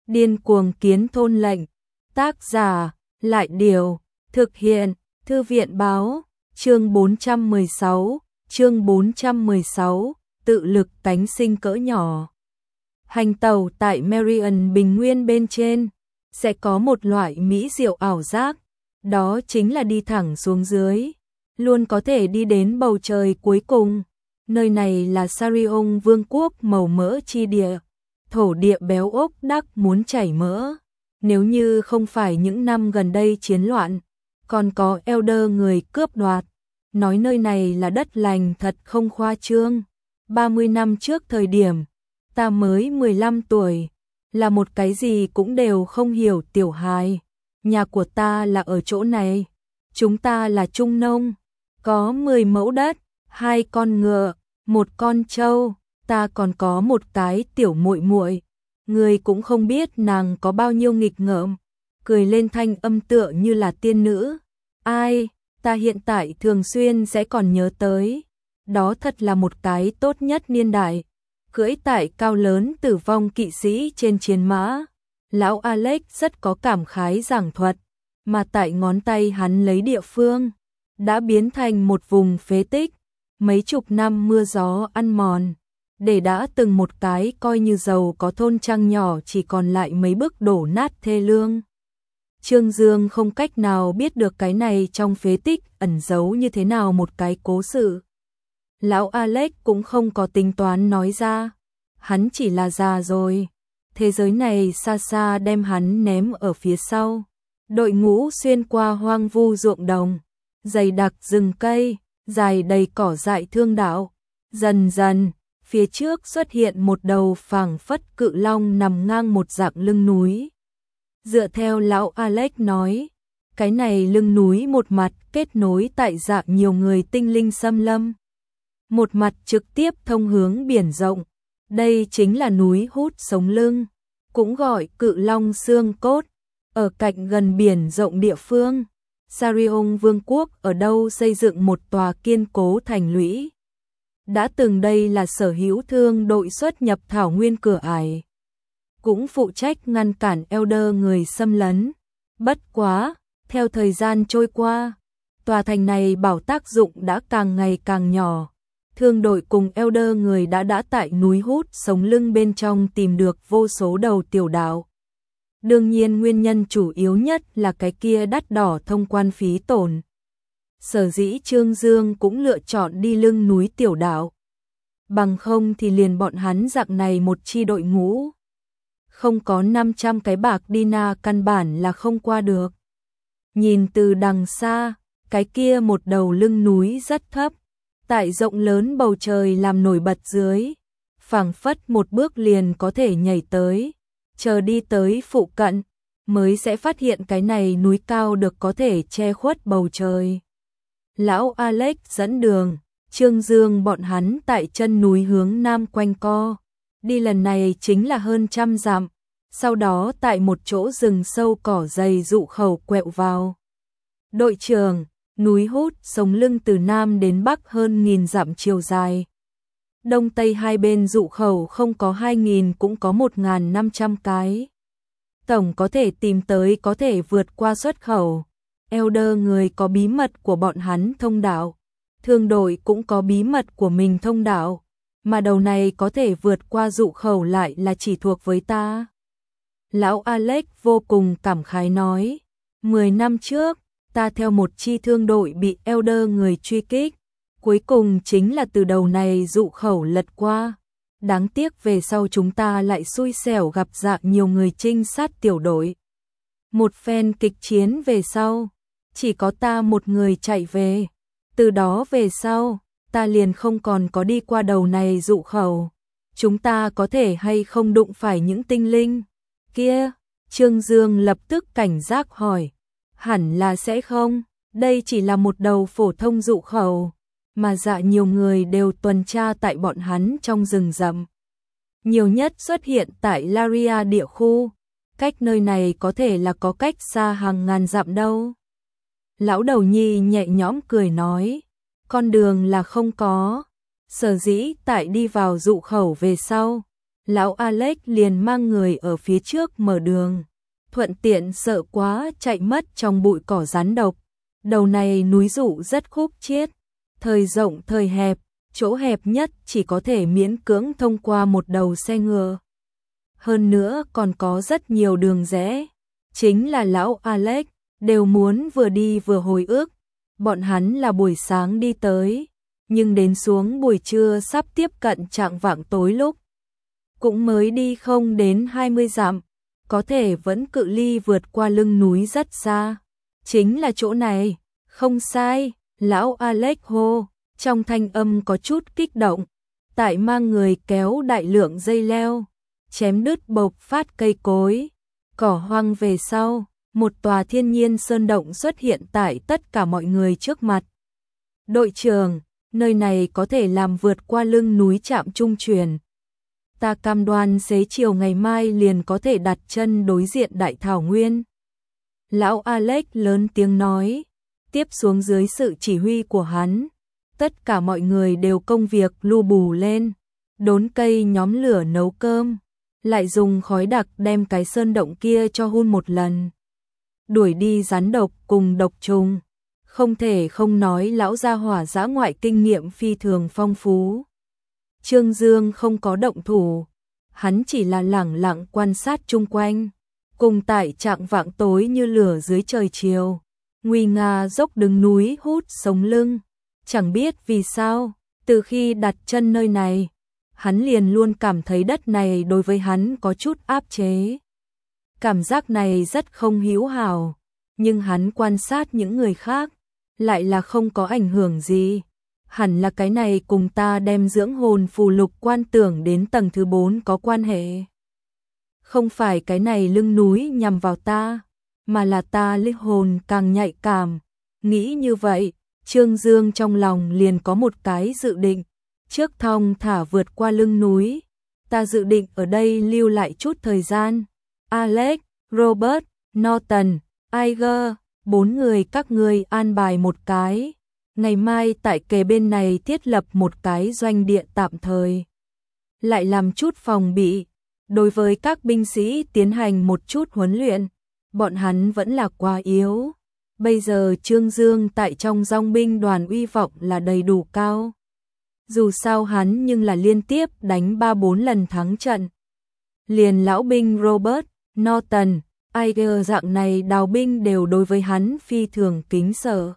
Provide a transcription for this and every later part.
Điên cuồng kiến thôn lệnh. Tác giả, Lại Điều, thực hiện, Thư viện báo, chương 416, tự lực tánh sinh cỡ nhỏ. Hành tàu tại Marion Bình Nguyên bên trên, sẽ có một loại mỹ diệu ảo giác, đó chính là đi thẳng xuống dưới, luôn có thể đi đến bầu trời cuối cùng. Nơi này là Sarion Vương quốc màu mỡ chi địa, thổ địa béo ốc đắc muốn chảy mỡ. Nếu như không phải những năm gần đây chiến loạn, còn có Elder người cướp đoạt, nói nơi này là đất lành thật không khoa trương. 30 năm trước thời điểm, ta mới 15 tuổi, là một cái gì cũng đều không hiểu tiểu hài. Nhà của ta là ở chỗ này, chúng ta là trung nông, có 10 mẫu đất, 2 con ngựa, 1 con trâu, ta còn có một cái tiểu muội muội. Người cũng không biết nàng có bao nhiêu nghịch ngợm, cười lên thanh âm tựa như là tiên nữ. Ai, ta hiện tại thường xuyên sẽ còn nhớ tới. Đó thật là một cái tốt nhất niên đại. Cưỡi tại cao lớn tử vong kỵ sĩ trên chiến mã. Lão Alex rất có cảm khái giảng thuật, mà tại ngón tay hắn lấy địa phương, đã biến thành một vùng phế tích. Mấy chục năm mưa gió ăn mòn, để đã từng một cái coi như giàu có thôn trang nhỏ chỉ còn lại mấy bức đổ nát thê lương. Trương Dương không cách nào biết được cái này trong phế tích ẩn giấu như thế nào một cái cố sự. Lão Alex cũng không có tính toán nói ra, hắn chỉ là già rồi. Thế giới này xa xa đem hắn ném ở phía sau. Đội ngũ xuyên qua hoang vu ruộng đồng, dày đặc rừng cây, dài đầy cỏ dại thương đạo. Dần dần, phía trước xuất hiện một đầu phảng phất cự long nằm ngang một dạng lưng núi. Dựa theo lão Alex nói, cái này lưng núi một mặt kết nối tại dạng nhiều người tinh linh xâm lâm, một mặt trực tiếp thông hướng biển rộng. Đây chính là núi hút sống lưng, cũng gọi cự long xương cốt. Ở cạnh gần biển rộng địa phương, Sarion Vương quốc ở đâu xây dựng một tòa kiên cố thành lũy. Đã từng đây là sở hữu thương đội xuất nhập thảo nguyên cửa ải, cũng phụ trách ngăn cản Elder người xâm lấn. Bất quá, theo thời gian trôi qua, tòa thành này bảo tác dụng đã càng ngày càng nhỏ. Thương đội cùng Elder người đã tại núi hút sống lưng bên trong tìm được vô số đầu tiểu đạo. Đương nhiên nguyên nhân chủ yếu nhất là cái kia đắt đỏ thông quan phí tổn. Sở dĩ Trương Dương cũng lựa chọn đi lưng núi tiểu đạo. Bằng không thì liền bọn hắn dạng này một chi đội ngũ, không có 500 cái bạc Dina căn bản là không qua được. Nhìn từ đằng xa, cái kia một đầu lưng núi rất thấp, tại rộng lớn bầu trời làm nổi bật dưới, phảng phất một bước liền có thể nhảy tới. Chờ đi tới phụ cận, mới sẽ phát hiện cái này núi cao được có thể che khuất bầu trời. Lão Alex dẫn đường, Trương Dương bọn hắn tại chân núi hướng nam quanh co. Đi lần này chính là hơn 100 dặm, sau đó tại một chỗ rừng sâu cỏ dày dụ khẩu quẹo vào. Đội trưởng, núi hút sống lưng từ nam đến bắc hơn 1000 dặm chiều dài. Đông tây hai bên dụ khẩu không có 2000 cũng có 1500 cái. Tổng có thể tìm tới có thể vượt qua xuất khẩu. Elder người có bí mật của bọn hắn thông đạo. Thương đội cũng có bí mật của mình thông đạo. Mà đầu này có thể vượt qua dụ khẩu lại là chỉ thuộc với ta. Lão Alex vô cùng cảm khái nói. 10 năm trước, ta theo một chi thương đội bị Elder người truy kích. Cuối cùng chính là từ đầu này dụ khẩu lật qua. Đáng tiếc về sau chúng ta lại xui xẻo gặp dạng nhiều người trinh sát tiểu đội. Một phen kịch chiến về sau, chỉ có ta một người chạy về. Từ đó về sau, ta liền không còn có đi qua đầu này dụ khẩu. Chúng ta có thể hay không đụng phải những tinh linh kia? Trương Dương lập tức cảnh giác hỏi. Hẳn là sẽ không, đây chỉ là một đầu phổ thông dụ khẩu, mà dạ nhiều người đều tuần tra tại bọn hắn trong rừng rậm. Nhiều nhất xuất hiện tại Laria địa khu, cách nơi này có thể là có cách xa hàng ngàn dặm đâu. Lão đầu nhi nhẹ nhõm cười nói, con đường là không có, sở dĩ tại đi vào dụ khẩu về sau, lão Alex liền mang người ở phía trước mở đường, thuận tiện sợ quá chạy mất trong bụi cỏ rắn độc. Đầu này núi rụ rất khúc chiết, thời rộng thời hẹp, chỗ hẹp nhất chỉ có thể miễn cưỡng thông qua một đầu xe ngựa. Hơn nữa còn có rất nhiều đường rẽ, chính là lão Alex đều muốn vừa đi vừa hồi ức. Bọn hắn là buổi sáng đi tới, nhưng đến xuống buổi trưa sắp tiếp cận chạng vạng tối lúc. Cũng mới đi không đến 20 dặm, có thể vẫn cự ly vượt qua lưng núi rất xa. Chính là chỗ này, không sai, lão Alex hô, trong thanh âm có chút kích động. Tại mang người kéo đại lượng dây leo, chém đứt bộc phát cây cối, cỏ hoang về sau, một tòa thiên nhiên sơn động xuất hiện tại tất cả mọi người trước mặt. Đội trưởng, nơi này có thể làm vượt qua lưng núi trạm trung truyền. Ta cam đoan xế chiều ngày mai liền có thể đặt chân đối diện đại thảo nguyên. Lão Alex lớn tiếng nói, tiếp xuống dưới sự chỉ huy của hắn. Tất cả mọi người đều công việc lu bù lên, đốn cây nhóm lửa nấu cơm, lại dùng khói đặc đem cái sơn động kia cho hun một lần. Đuổi đi rắn độc cùng độc trùng, không thể không nói lão gia hỏa dã ngoại kinh nghiệm phi thường phong phú. Trương Dương không có động thủ, hắn chỉ là lẳng lặng quan sát chung quanh, cùng tại trạng vạng tối như lửa dưới trời chiều, nguy nga dốc đứng núi hút sống lưng. Chẳng biết vì sao, từ khi đặt chân nơi này, hắn liền luôn cảm thấy đất này đối với hắn có chút áp chế. Cảm giác này rất không hữu hảo, nhưng hắn quan sát những người khác, lại là không có ảnh hưởng gì. Hẳn là cái này cùng ta đem dưỡng hồn phù lục quan tưởng đến tầng thứ 4 có quan hệ. Không phải cái này lưng núi nhằm vào ta, mà là ta linh hồn càng nhạy cảm. Nghĩ như vậy, Trương Dương trong lòng liền có một cái dự định. Trước thong thả vượt qua lưng núi, ta dự định ở đây lưu lại chút thời gian. Alex, Robert, Norton, Iger, 4 người các ngươi an bài một cái. Ngày mai tại kề bên này thiết lập một cái doanh địa tạm thời. Lại làm chút phòng bị. Đối với các binh sĩ tiến hành một chút huấn luyện. Bọn hắn vẫn là quá yếu. Bây giờ Trương Dương tại trong dòng binh đoàn uy vọng là đầy đủ cao. Dù sao hắn nhưng là liên tiếp đánh 3-4 lần thắng trận. Liền lão binh Robert, Norton, Iger dạng này đào binh đều đối với hắn phi thường kính sợ.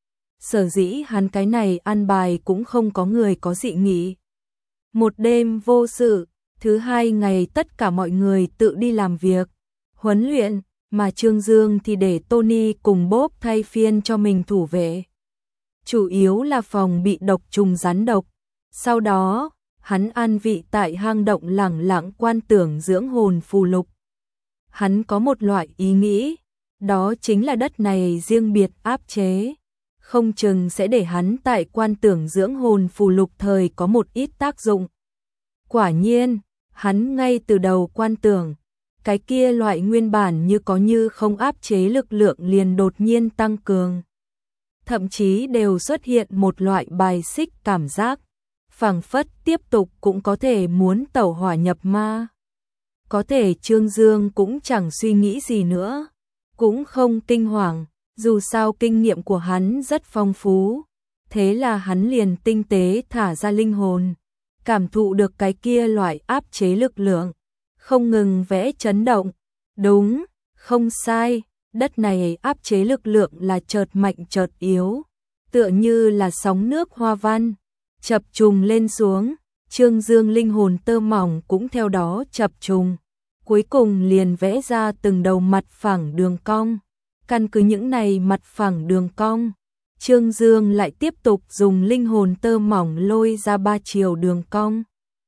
Sở dĩ hắn cái này an bài cũng không có người có dị nghị. Một đêm vô sự, thứ 2 ngày tất cả mọi người tự đi làm việc, huấn luyện, mà Trương Dương thì để Tony cùng Bob thay phiên cho mình thủ vệ. Chủ yếu là phòng bị độc trùng rắn độc. Sau đó, hắn an vị tại hang động lẳng lặng quan tưởng dưỡng hồn phù lục. Hắn có một loại ý nghĩ, đó chính là đất này riêng biệt áp chế. Không chừng sẽ để hắn tại quan tưởng dưỡng hồn phù lục thời có một ít tác dụng. Quả nhiên, hắn ngay từ đầu quan tưởng, cái kia loại nguyên bản như có như không áp chế lực lượng liền đột nhiên tăng cường. Thậm chí đều xuất hiện một loại bài xích cảm giác, phảng phất tiếp tục cũng có thể muốn tẩu hỏa nhập ma. Có thể Trương Dương cũng chẳng suy nghĩ gì nữa, cũng không kinh hoàng, dù sao kinh nghiệm của hắn rất phong phú. Thế là hắn liền tinh tế thả ra linh hồn, cảm thụ được cái kia loại áp chế lực lượng, không ngừng vẽ chấn động. Đúng, không sai, đất này áp chế lực lượng là chợt mạnh chợt yếu, tựa như là sóng nước hoa văn, chập trùng lên xuống. Trương Dương linh hồn tơ mỏng cũng theo đó chập trùng, cuối cùng liền vẽ ra từng đầu mặt phẳng đường cong. Căn cứ những này mặt phẳng đường cong, Trương Dương lại tiếp tục dùng linh hồn tơ mỏng lôi ra 3 chiều đường cong.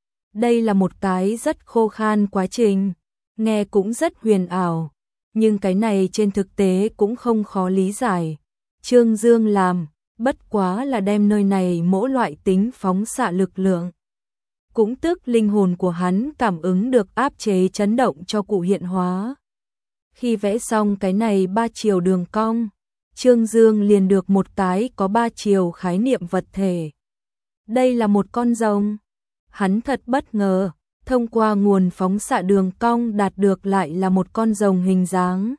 Đây là một cái rất khô khan quá trình, nghe cũng rất huyền ảo, nhưng cái này trên thực tế cũng không khó lý giải. Trương Dương làm, bất quá là đem nơi này mỗi loại tính phóng xạ lực lượng. Cũng tức linh hồn của hắn cảm ứng được áp chế chấn động cho cụ hiện hóa. Khi vẽ xong cái này 3 chiều đường cong, Trương Dương liền được một cái có 3 chiều khái niệm vật thể. Đây là một con rồng. Hắn thật bất ngờ, thông qua nguồn phóng xạ đường cong đạt được lại là một con rồng hình dáng.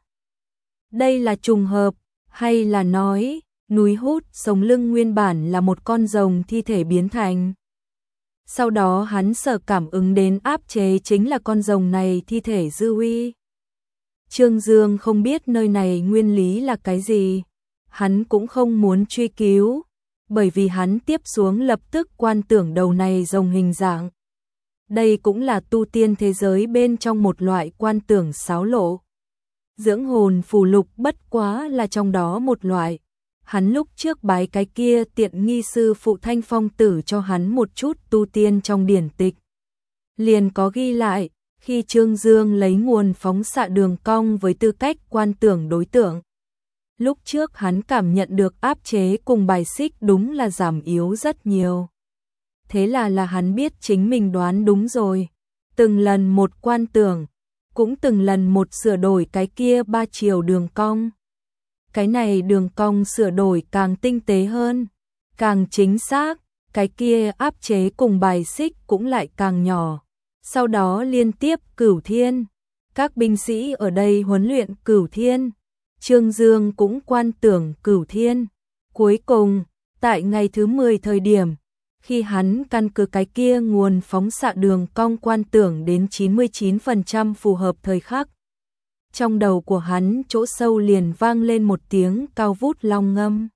Đây là trùng hợp, hay là nói, núi hút sống lưng nguyên bản là một con rồng thi thể biến thành. Sau đó hắn sở cảm ứng đến áp chế chính là con rồng này thi thể dư uy. Trương Dương không biết nơi này nguyên lý là cái gì, hắn cũng không muốn truy cứu, bởi vì hắn tiếp xuống lập tức quan tưởng đầu này rồng hình dạng. Đây cũng là tu tiên thế giới bên trong một loại quan tưởng xáo lộ. Dưỡng hồn phù lục bất quá là trong đó một loại. Hắn lúc trước bái cái kia tiện nghi sư phụ Thanh Phong Tử cho hắn một chút tu tiên trong điển tịch. Liền có ghi lại, khi Trương Dương lấy nguồn phóng xạ đường cong với tư cách quan tưởng đối tượng. Lúc trước hắn cảm nhận được áp chế cùng bài xích đúng là giảm yếu rất nhiều. Thế là hắn biết chính mình đoán đúng rồi. Từng lần một quan tưởng, cũng từng lần một sửa đổi cái kia ba chiều đường cong. Cái này đường cong sửa đổi càng tinh tế hơn, càng chính xác, cái kia áp chế cùng bài xích cũng lại càng nhỏ. Sau đó liên tiếp Cửu Thiên, các binh sĩ ở đây huấn luyện Cửu Thiên, Trương Dương cũng quan tưởng Cửu Thiên. Cuối cùng, tại ngày thứ 10 thời điểm, khi hắn căn cứ cái kia nguồn phóng xạ đường cong quan tưởng đến 99% phù hợp thời khắc. Trong đầu của hắn chỗ sâu liền vang lên một tiếng cao vút long ngâm.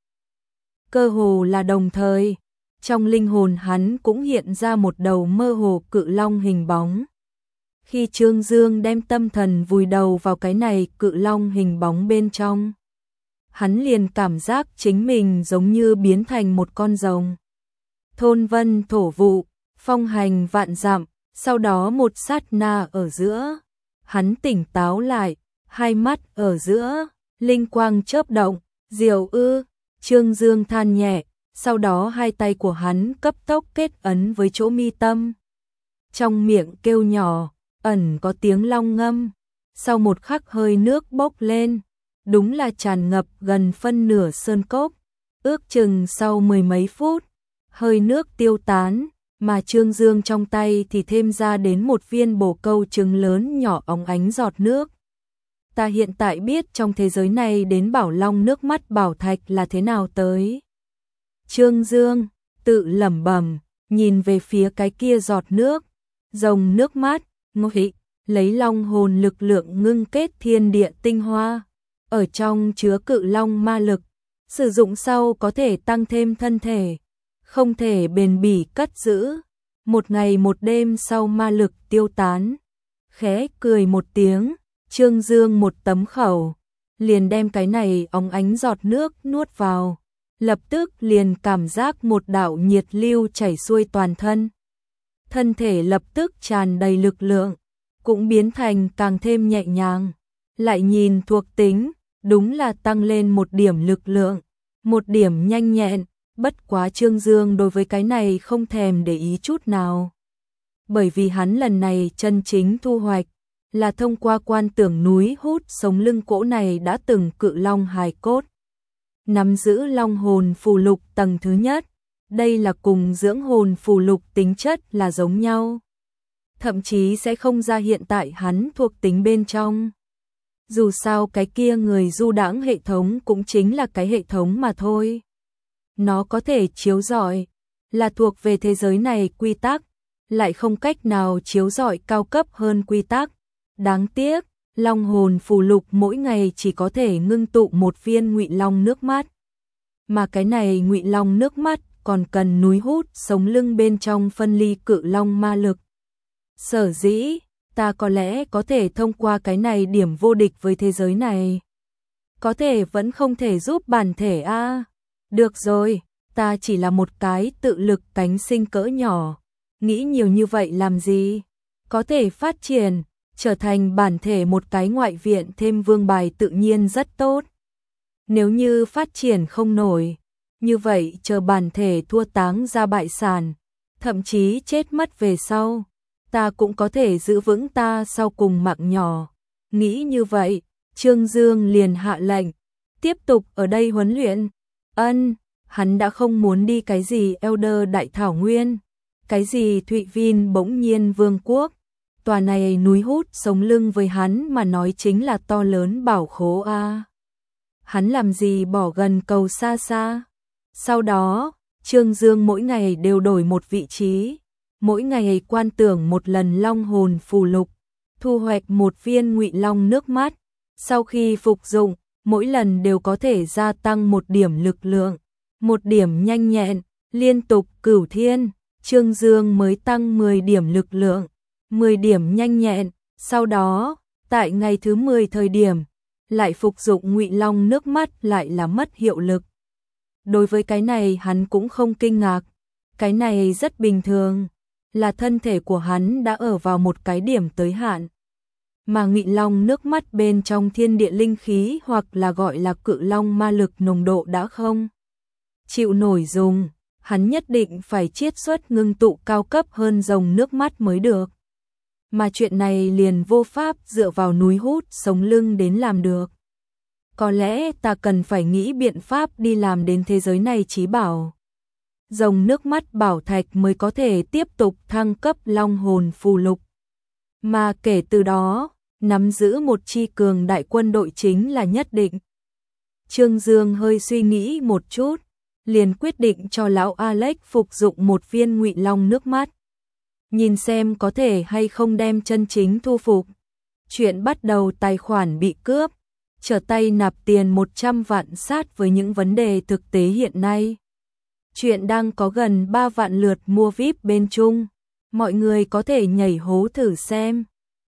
Cơ hồ là đồng thời, trong linh hồn hắn cũng hiện ra một đầu mơ hồ cự long hình bóng. Khi Trương Dương đem tâm thần vùi đầu vào cái này cự long hình bóng bên trong, hắn liền cảm giác chính mình giống như biến thành một con rồng. Thôn vân thổ vụ, phong hành vạn dặm, sau đó một sát na ở giữa, hắn tỉnh táo lại, hai mắt ở giữa, linh quang chớp động, diệu ư, Trương Dương than nhẹ, sau đó hai tay của hắn cấp tốc kết ấn với chỗ mi tâm. Trong miệng kêu nhỏ, ẩn có tiếng long ngâm, sau một khắc hơi nước bốc lên, đúng là tràn ngập gần phân nửa sơn cốc, ước chừng sau 10 mấy phút, hơi nước tiêu tán, mà Trương Dương trong tay thì thêm ra đến một viên bồ câu trứng lớn nhỏ óng ánh giọt nước. Ta hiện tại biết trong thế giới này đến bảo long nước mắt bảo thạch là thế nào tới. Trương Dương tự lẩm bẩm, nhìn về phía cái kia giọt nước, rồng nước mắt, ngụy, lấy long hồn lực lượng ngưng kết thiên địa tinh hoa, ở trong chứa cự long ma lực, sử dụng sau có thể tăng thêm thân thể, không thể bền bỉ cất giữ. Một ngày một đêm sau ma lực tiêu tán, khẽ cười một tiếng, Trương Dương một tấm khẩu, liền đem cái này óng ánh giọt nước nuốt vào, lập tức liền cảm giác một đạo nhiệt lưu chảy xuôi toàn thân. Thân thể lập tức tràn đầy lực lượng, cũng biến thành càng thêm nhẹ nhàng. Lại nhìn thuộc tính, đúng là tăng lên một điểm lực lượng, một điểm nhanh nhẹn, bất quá Trương Dương đối với cái này không thèm để ý chút nào. Bởi vì hắn lần này chân chính thu hoạch, là thông qua quan tưởng núi hút sống lưng cỗ này đã từng cự long hài cốt. Nắm giữ long hồn phù lục tầng thứ nhất, đây là cùng dưỡng hồn phù lục tính chất là giống nhau. Thậm chí sẽ không ra hiện tại hắn thuộc tính bên trong. Dù sao cái kia người du đãng hệ thống cũng chính là cái hệ thống mà thôi. Nó có thể chiếu rọi, là thuộc về thế giới này quy tắc, lại không cách nào chiếu rọi cao cấp hơn quy tắc. Đáng tiếc, long hồn phù lục mỗi ngày chỉ có thể ngưng tụ một viên ngụy long nước mắt. Mà cái này ngụy long nước mắt còn cần núi hút sống lưng bên trong phân ly cự long ma lực. Sở dĩ, ta có lẽ có thể thông qua cái này điểm vô địch với thế giới này. Có thể vẫn không thể giúp bản thể a. Được rồi, ta chỉ là một cái tự lực cánh sinh cỡ nhỏ. Nghĩ nhiều như vậy làm gì? Có thể phát triển, trở thành bản thể một cái ngoại viện thêm vương bài tự nhiên rất tốt. Nếu như phát triển không nổi, như vậy chờ bản thể thua táng ra bại sản, thậm chí chết mất về sau, ta cũng có thể giữ vững ta sau cùng mạng nhỏ. Nghĩ như vậy, Trương Dương liền hạ lệnh, tiếp tục ở đây huấn luyện. Hắn đã không muốn đi cái gì Elder Đại Thảo Nguyên, cái gì Thụy Vin bỗng nhiên vương quốc, Tòa này núi hút sống lưng với hắn mà nói chính là to lớn bảo khố a. Hắn làm gì bỏ gần cầu xa xa. Sau đó, Trương Dương mỗi ngày đều đổi một vị trí, mỗi ngày quan tưởng một lần long hồn phù lục, thu hoạch một viên ngụy long nước mắt. Sau khi phục dụng, mỗi lần đều có thể gia tăng một điểm lực lượng, một điểm nhanh nhẹn, liên tục cửu thiên. Trương Dương mới tăng 10 điểm lực lượng, 10 điểm nhanh nhẹn. Sau đó, tại ngày thứ 10 thời điểm, lại phục dụng ngụy long nước mắt lại là mất hiệu lực. Đối với cái này hắn cũng không kinh ngạc, cái này rất bình thường, là thân thể của hắn đã ở vào một cái điểm tới hạn. Mà ngụy long nước mắt bên trong thiên địa linh khí hoặc là gọi là cự long ma lực nồng độ đã không chịu nổi dùng, hắn nhất định phải chiết xuất ngưng tụ cao cấp hơn dòng nước mắt mới được. Mà chuyện này liền vô pháp dựa vào núi hút sống lưng đến làm được. Có lẽ ta cần phải nghĩ biện pháp đi làm đến thế giới này chí bảo. Dòng nước mắt bảo thạch mới có thể tiếp tục thăng cấp long hồn phù lục. Mà kể từ đó, nắm giữ một chi cường đại quân đội chính là nhất định. Trương Dương hơi suy nghĩ một chút, liền quyết định cho lão Alex phục dụng một viên ngụy long nước mắt. Nhìn xem có thể hay không đem chân chính thu phục. Chuyện bắt đầu tài khoản bị cướp, trở tay nạp tiền 100 vạn sát với những vấn đề thực tế hiện nay. Chuyện đang có gần 3 vạn lượt mua VIP bên Trung, mọi người có thể nhảy hố thử xem.